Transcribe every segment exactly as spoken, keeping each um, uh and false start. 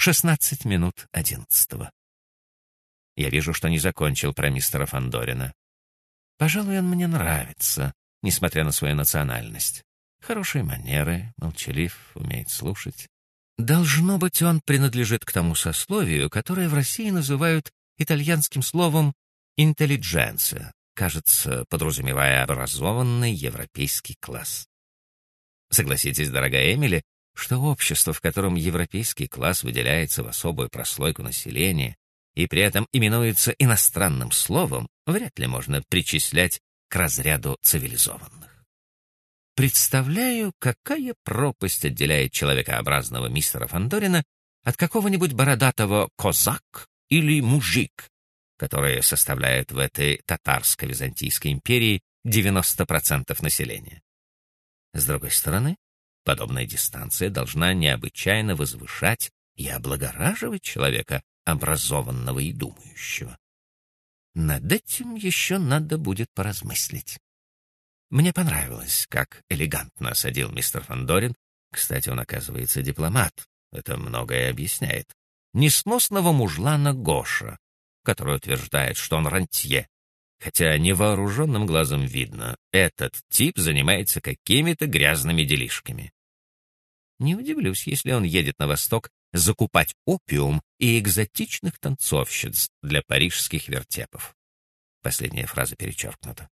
шестнадцать минут одиннадцатого. Я вижу, что не закончил про мистера Фандорина. Пожалуй, он мне нравится, несмотря на свою национальность. Хорошие манеры, молчалив, умеет слушать. Должно быть, он принадлежит к тому сословию, которое в России называют итальянским словом «интеллидженция», кажется, подразумевая образованный европейский класс. Согласитесь, дорогая Эмили, что общество, в котором европейский класс выделяется в особую прослойку населения и при этом именуется иностранным словом, вряд ли можно причислять к разряду цивилизованных. Представляю, какая пропасть отделяет человекообразного мистера Фандорина от какого-нибудь бородатого козак или мужик, которые составляют в этой татарско-византийской империи девяносто процентов населения. С другой стороны, подобная дистанция должна необычайно возвышать и облагораживать человека, образованного и думающего. Над этим еще надо будет поразмыслить. Мне понравилось, как элегантно осадил мистер Фандорин. Кстати, он, оказывается, дипломат. Это многое объясняет. Несносного мужлана Гоша, который утверждает, что он рантье. Хотя невооруженным глазом видно, этот тип занимается какими-то грязными делишками. Не удивлюсь, если он едет на восток закупать опиум и экзотичных танцовщиц для парижских вертепов. Последняя фраза перечеркнута.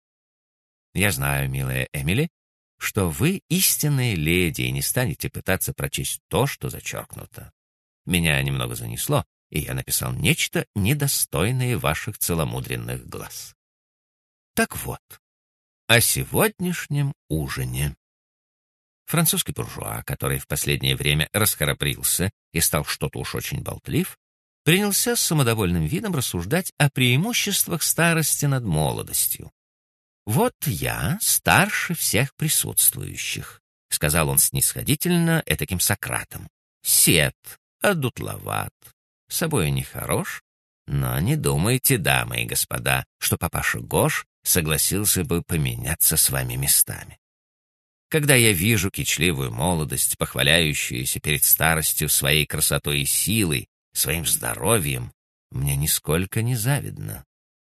Я знаю, милая Эмили, что вы истинная леди и не станете пытаться прочесть то, что зачеркнуто. Меня немного занесло, и я написал нечто недостойное ваших целомудренных глаз. Так вот, о сегодняшнем ужине. Французский буржуа, который в последнее время расхрабрился и стал что-то уж очень болтлив, принялся с самодовольным видом рассуждать о преимуществах старости над молодостью. «Вот я старше всех присутствующих», — сказал он снисходительно этаким Сократом. «Сед, одутловат, собой нехорош, но не думайте, дамы и господа, что папаша Гош согласился бы поменяться с вами местами. Когда я вижу кичливую молодость, похваляющуюся перед старостью своей красотой и силой, своим здоровьем, мне нисколько не завидно.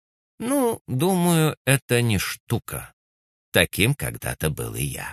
Ну, думаю, это не штука. Таким когда-то был и я.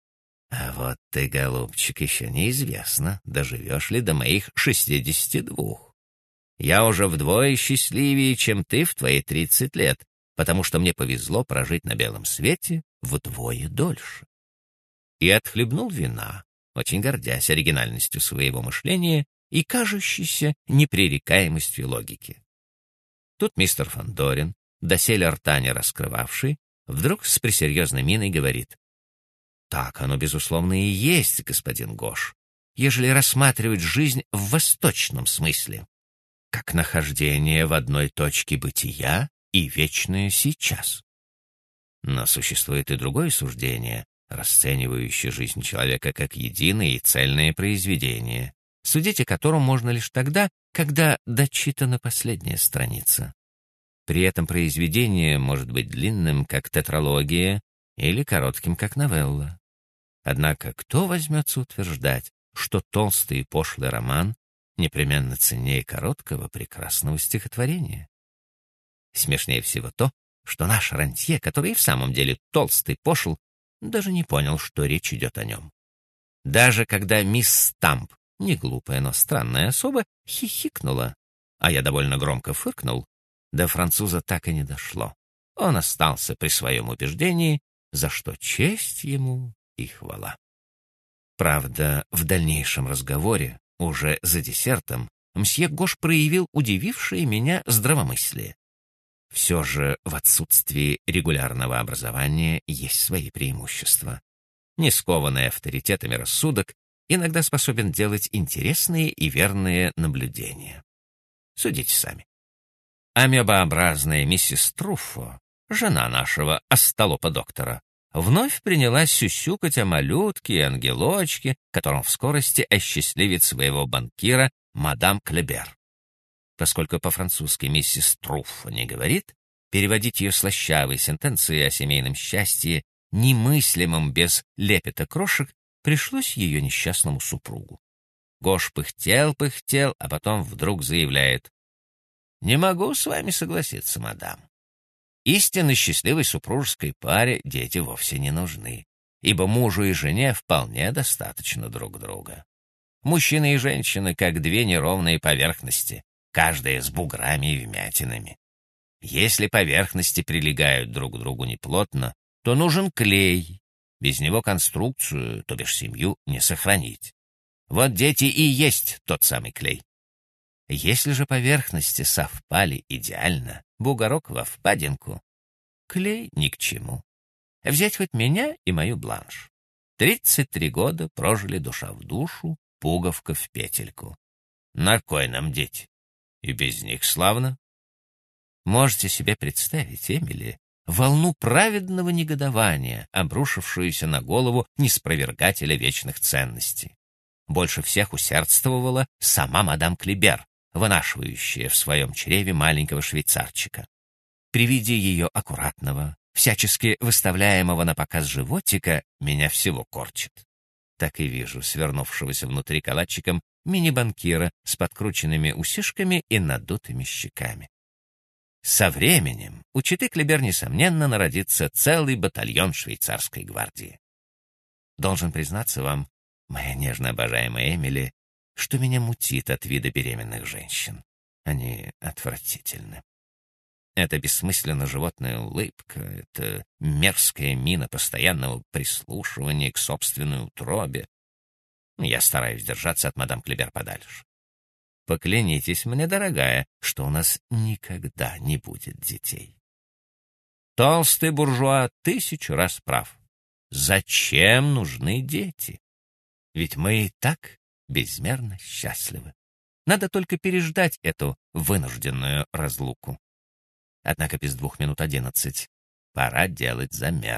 А вот ты, голубчик, еще неизвестно, доживешь ли до моих шестидесяти двух. Я уже вдвое счастливее, чем ты в твои тридцать лет, потому что мне повезло прожить на белом свете вдвое дольше. И отхлебнул вина, очень гордясь оригинальностью своего мышления и кажущейся непререкаемостью логики. Тут мистер Фандорин, доселе рта не раскрывавший, вдруг с пресерьезной миной говорит: «Так оно, безусловно, и есть, господин Гош, ежели рассматривать жизнь в восточном смысле, как нахождение в одной точке бытия и вечное сейчас. Но существует и другое суждение, расценивающее жизнь человека как единое и цельное произведение, судить о котором можно лишь тогда, когда дочитана последняя страница. При этом произведение может быть длинным, как тетралогия, или коротким, как новелла. Однако кто возьмется утверждать, что толстый и пошлый роман непременно ценнее короткого прекрасного стихотворения? Смешнее всего то, что наш рантье, который и в самом деле толстый, пошел, даже не понял, что речь идет о нем. Даже когда мисс Стамп, не глупая, но странная особа, хихикнула, а я довольно громко фыркнул, до француза так и не дошло. Он остался при своем убеждении, за что честь ему и хвала. Правда, в дальнейшем разговоре, уже за десертом, мсье Гош проявил удивившее меня здравомыслие. Все же в отсутствии регулярного образования есть свои преимущества. Не скованный авторитетами рассудок иногда способен делать интересные и верные наблюдения. Судите сами. Амебообразная миссис Труффо, жена нашего остолопа-доктора, вновь принялась сюсюкать о малютке и ангелочке, которым в скорости осчастливит своего банкира мадам Клебер. Поскольку по-французски миссис Труффо не говорит, переводить ее слащавые сентенции о семейном счастье, немыслимом без лепета крошек, пришлось ее несчастному супругу. Гош пыхтел-пыхтел, а потом вдруг заявляет: «Не могу с вами согласиться, мадам. Истинно счастливой супружеской паре дети вовсе не нужны, ибо мужу и жене вполне достаточно друг друга. Мужчины и женщины как две неровные поверхности, каждая с буграми и вмятинами. Если поверхности прилегают друг к другу неплотно, то нужен клей. Без него конструкцию, то бишь семью, не сохранить. Вот дети и есть тот самый клей. Если же поверхности совпали идеально, бугорок во впадинку, клей ни к чему. Взять хоть меня и мою Бланш. Тридцать три года прожили душа в душу, пуговка в петельку. На кой нам дети? И без них славно. Можете себе представить, Эмили, волну праведного негодования, обрушившуюся на голову неспровергателя вечных ценностей. Больше всех усердствовала сама мадам Клибер, вынашивающая в своем чреве маленького швейцарчика. При виде ее аккуратного, всячески выставляемого на показ животика, меня всего корчит. Так и вижу свернувшегося внутри калачиком мини-банкира с подкрученными усишками и надутыми щеками. Со временем у четы Клибер, несомненно, народится целый батальон швейцарской гвардии. Должен признаться вам, моя нежно обожаемая Эмили, что меня мутит от вида беременных женщин. Они отвратительны. Эта бессмысленно животная улыбка, эта мерзкая мина постоянного прислушивания к собственной утробе. Я стараюсь держаться от мадам Клибер подальше. Поклянитесь мне, дорогая, что у нас никогда не будет детей. Толстый буржуа тысячу раз прав. Зачем нужны дети? Ведь мы и так безмерно счастливы. Надо только переждать эту вынужденную разлуку. Однако без двух минут одиннадцать. Пора делать замер.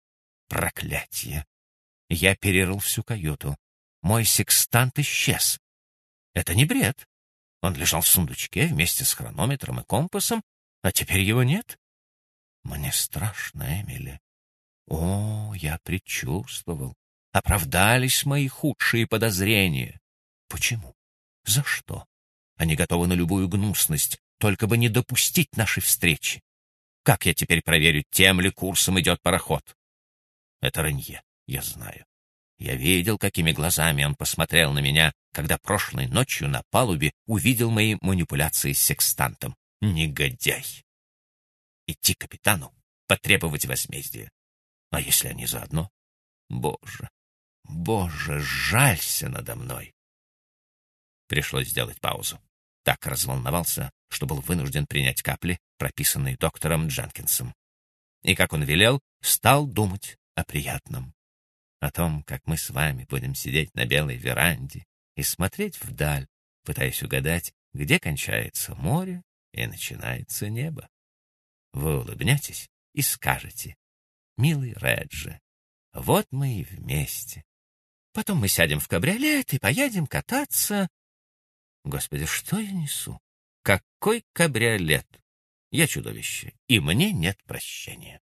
Проклятье! Я перерыл всю каюту. Мой секстант исчез. Это не бред. Он лежал в сундучке вместе с хронометром и компасом, а теперь его нет. Мне страшно, Эмили. О, я предчувствовал. Оправдались мои худшие подозрения. Почему? За что? Они готовы на любую гнусность, только бы не допустить нашей встречи. Как я теперь проверю, тем ли курсом идет пароход? Это Ренье, я знаю. Я видел, какими глазами он посмотрел на меня, когда прошлой ночью на палубе увидел мои манипуляции с секстантом. Негодяй! Идти к капитану, потребовать возмездия. А если они заодно? Боже, Боже, жалься надо мной! Пришлось сделать паузу. Так разволновался, что был вынужден принять капли, прописанные доктором Дженкинсом. И, как он велел, стал думать о приятном. О том, как мы с вами будем сидеть на белой веранде и смотреть вдаль, пытаясь угадать, где кончается море и начинается небо. Вы улыбнетесь и скажете: «Милый Реджи, вот мы и вместе. Потом мы сядем в кабриолет и поедем кататься». Господи, что я несу? Какой кабриолет? Я чудовище, и мне нет прощения.